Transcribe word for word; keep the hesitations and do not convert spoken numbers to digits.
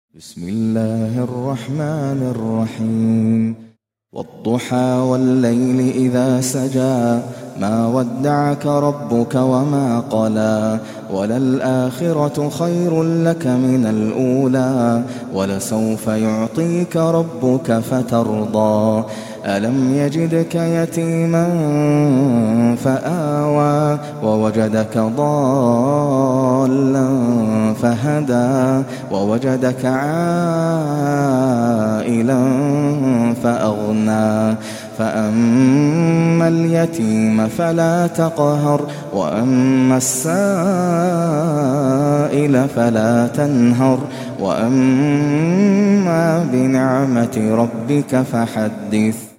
بسم الله الرحمن الرحيم والضحى والليل إذا سجى ما ودعك ربك وما قلى وللآخرة خير لك من الأولى ولسوف يعطيك ربك فترضى ألم يجدك يتيما فآوى ووجدك ضالا فهدى ووجدك عائلا فأغنى فأما اليتيم فلا تقهر وأما السائل فلا تنهر وأما بنعمة ربك فحدث.